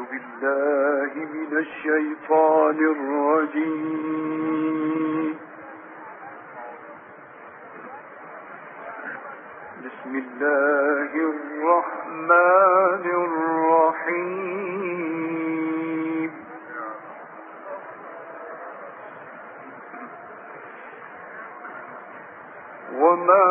بالله من الشيطان الرجيم. بسم الله الرحمن الرحيم. وما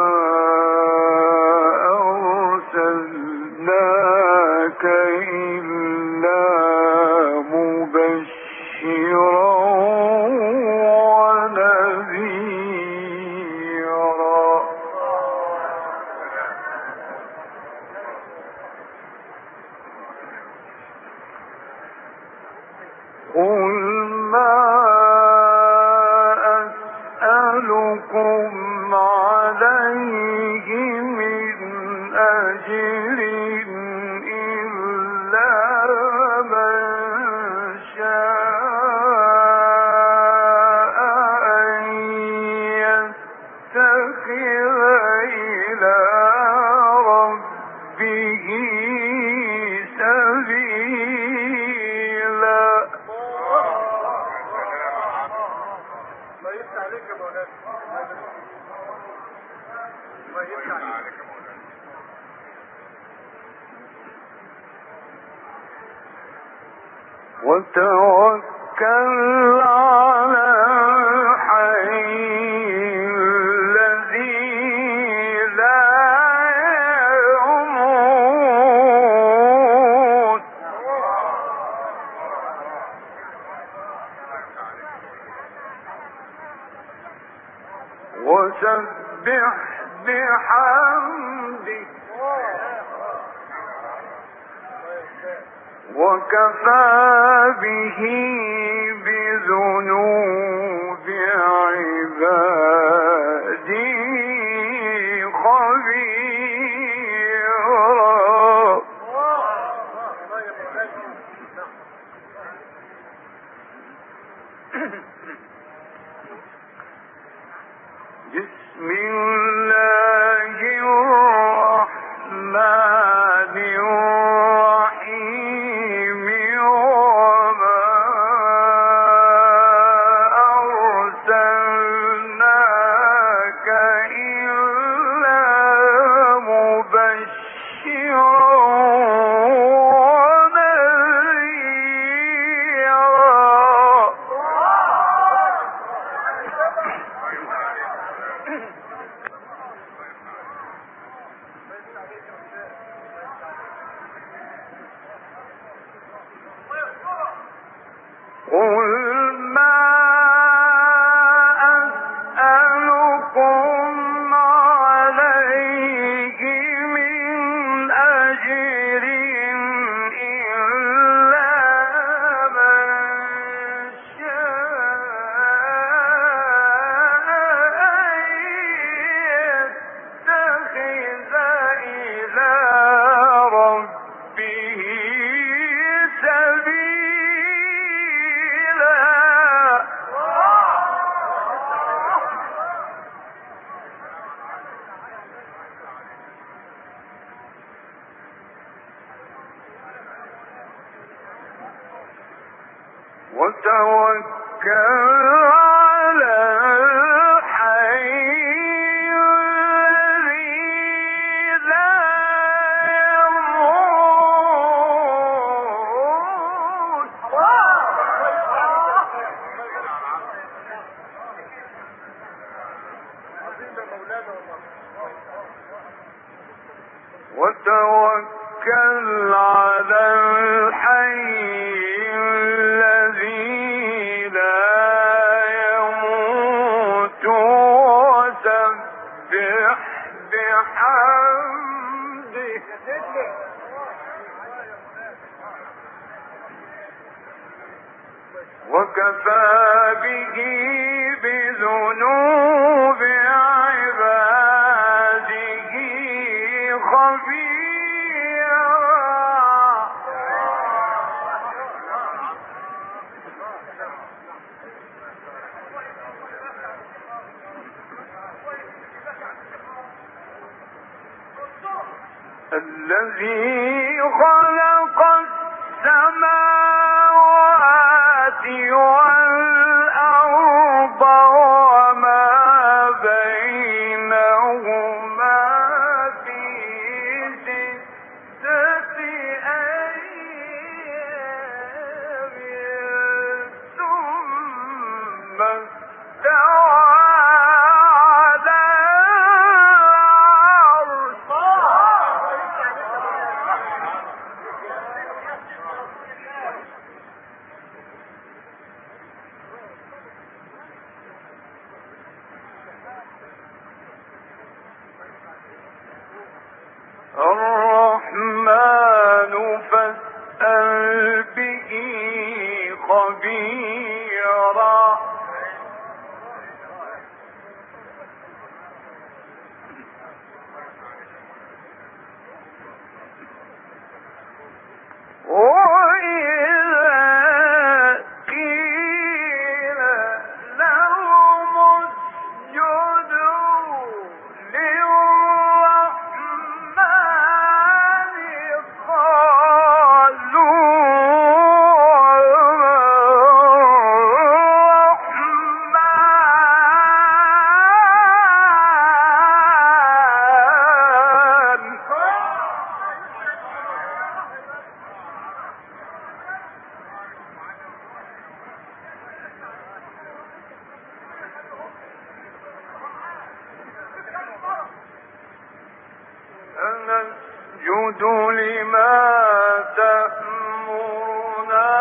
أرسلناك إلا مبشرا ونذيرا. قل ما أسألكم عليه من أجر إلا من شاء أن يتخذ إلى ربه سبيلا. ما يفتح عليك يا مولانا، ما يفتح عليك يا مولانا. وتوكل على الحي الذي لا يموت وسبح بحمده وكفى به بذنوب عباده خبيرا. بسم الله الرحمن الرحيم. وما أرسلناك إلا مبشرا قل ما أسألكم عليه من أجر إلا من شاء أن يتخذ إلى ربه سبيلا. وتوكل على الحي الذي لا يموت وتوكل على الحي الذي لا يموت وسبح بحمده وكفى به بذنوب عباده خبيرا. الذي خلق السماوات والأرض وما بينهما في 6 أيام ثم استوى على الرحمن فاسأل به خبيرا وإذا قيل لهم اسجدوا للرحمن نسجد لما تأمرنا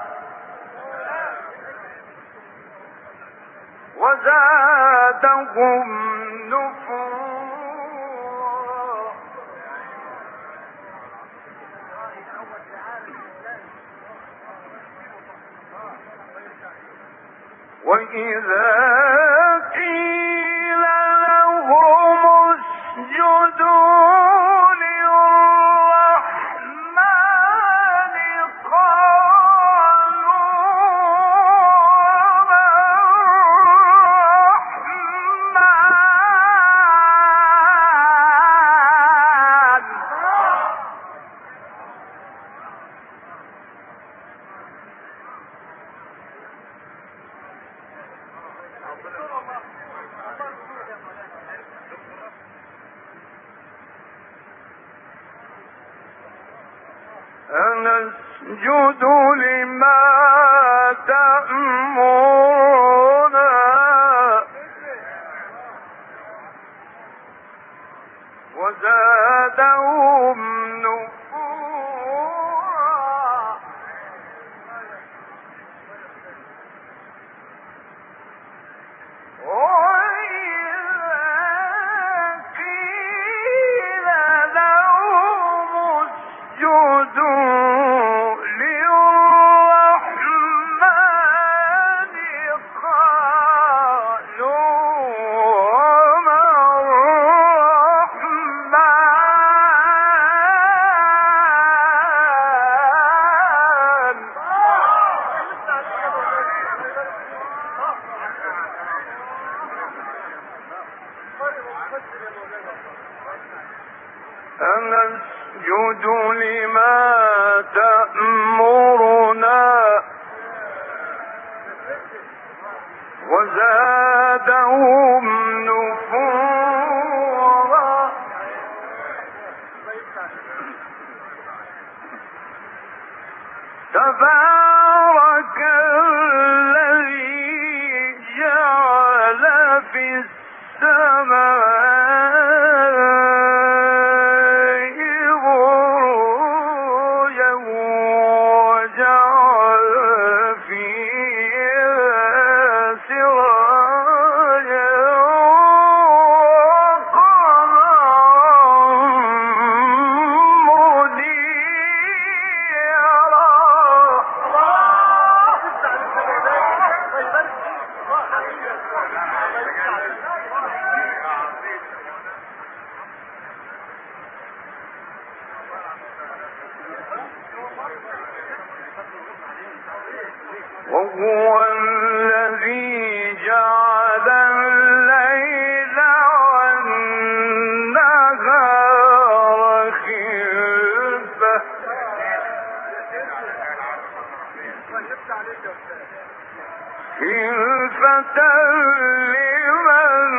وزادهم نفورا وإذا قيل لهم اسجدوا نسجد لما تأمرنا وزادهم نفورا نسجد لما تأمرنا وزادهم نفورا تبارك الذي جعل في السماء بروجا وجعل فيها سراجا وقمرا وهو الذي جعل الليل والنهار خلفة خلفة لمن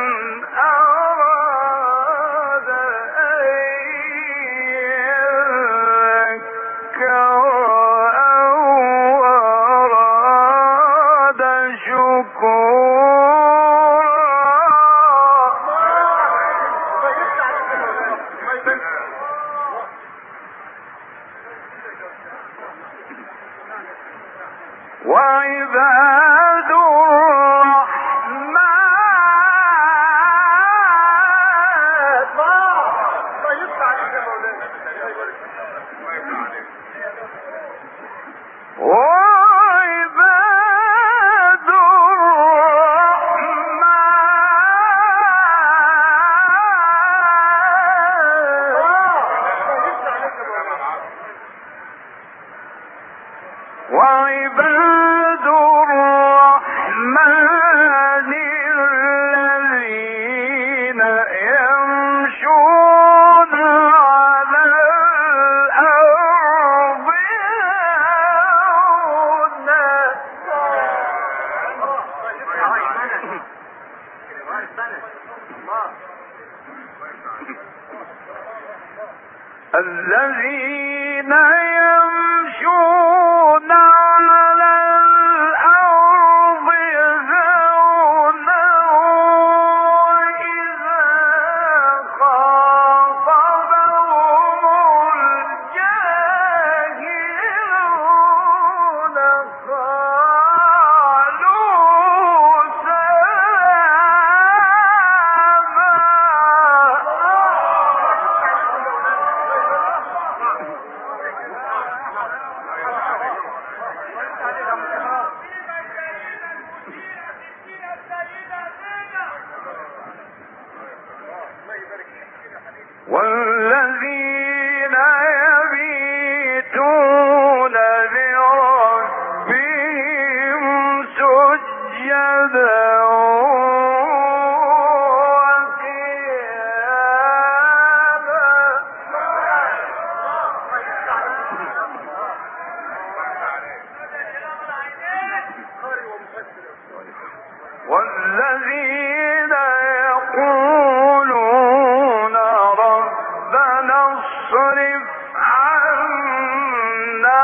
أراد أن يذكر أو أراد شكورا. وعباد وعباد الرحمن الذين يمشون على الأرض الذين يمشون على الأرض هونا وإذا خاطبهم الجاهلون قالوا والذين يبيتون لربهم سجدا والذين يقولون ربنا اصرف عنا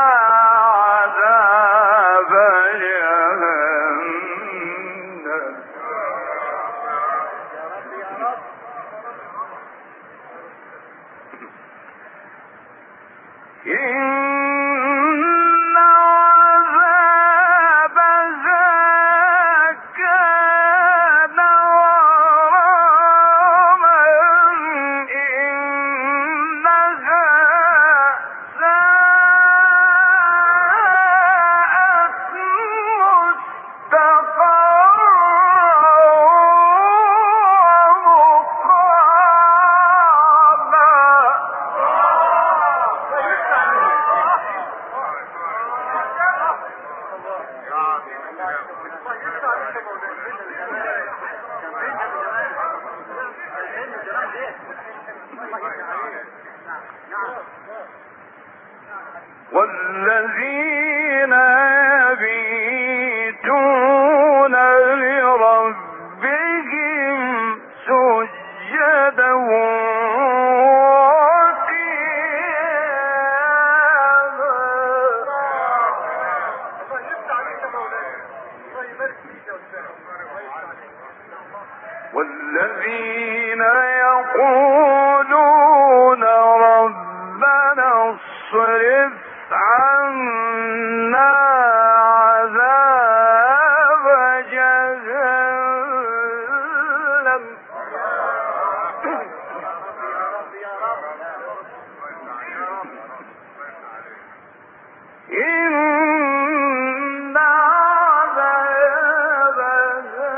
عذاب جهنم إن عذابها كان غراما إنها ساءت والذين يبيتون لربهم سجدا والذين يقولون ربنا اصرف عنا عذاب جهنم إن عذابها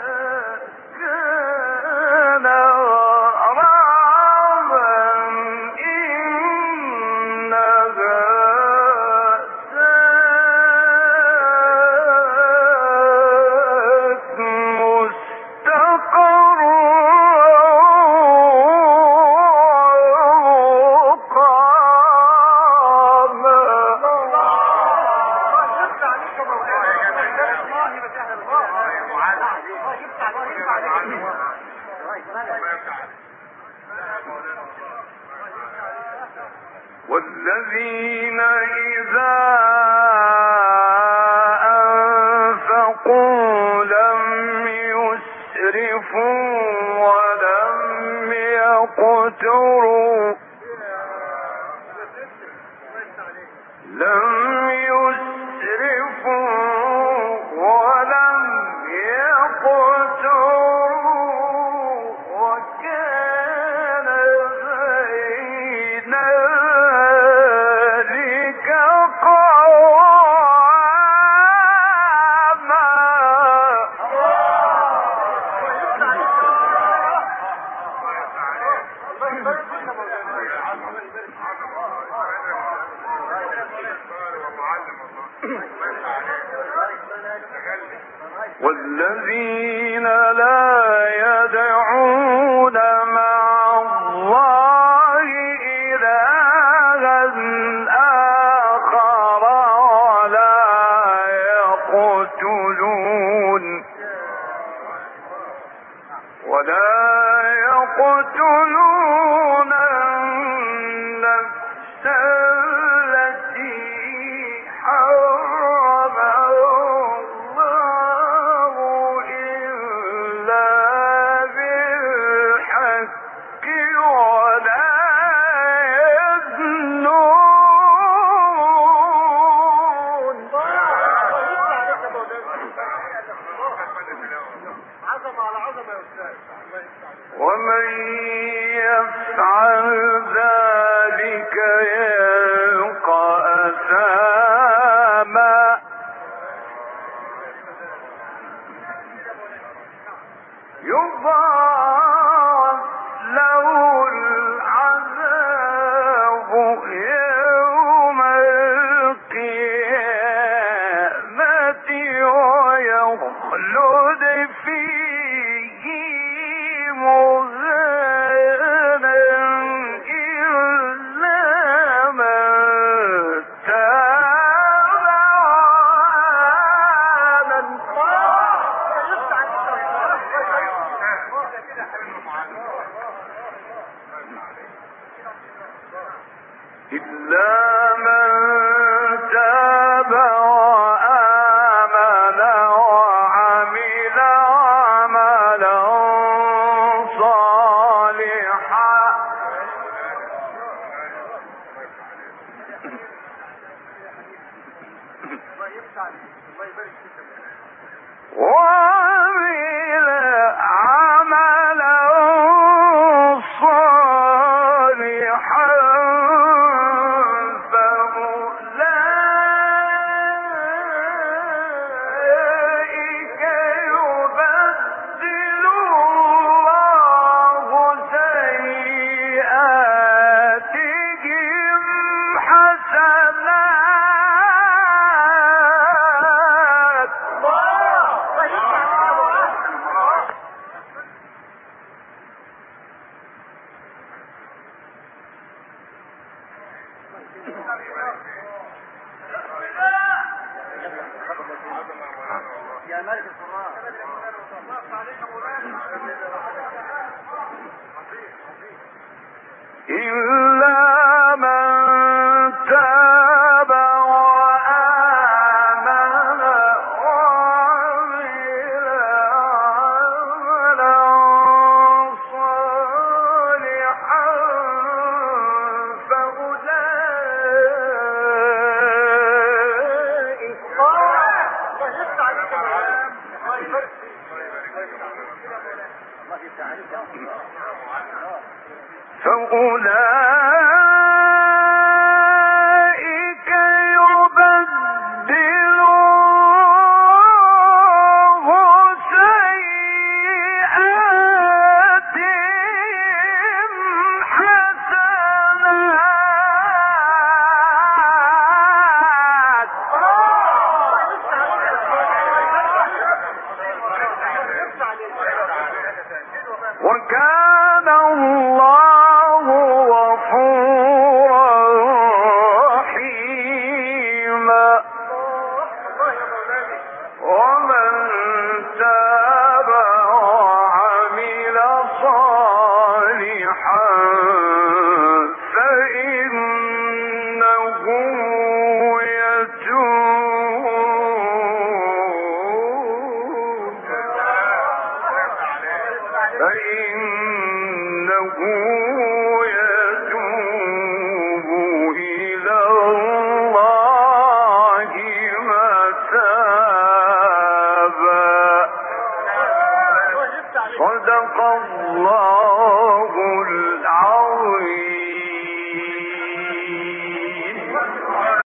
كان غراما إنها ساءت والذين إذا أنفقوا لم يسرفوا ولم يقتروا وكان بين ذلك قواما. والذين لا يدعون مع الله إلها آخر ولا يقتلون النفس التي حرم الله إلا بالحق ولا يزنون. ومن يفعل ذلك يلقى أثاما يضاعف له العذاب يوم القيامة ويخلد فيه مهانا إلا من تاب وآمن وعمل عملا صالحا فأولئك يبدل الله سيئاتهم حسنات. يا ملك القرآن إلا من تاب وآمن وعمل عملا صالحا فأولئك يبدل الله سيئاتهم حسنات. وكان الله غفورا رحيما. ومن تاب وعمل صالحا فإنه فإنه يتوب إلى الله متابا. صدق الله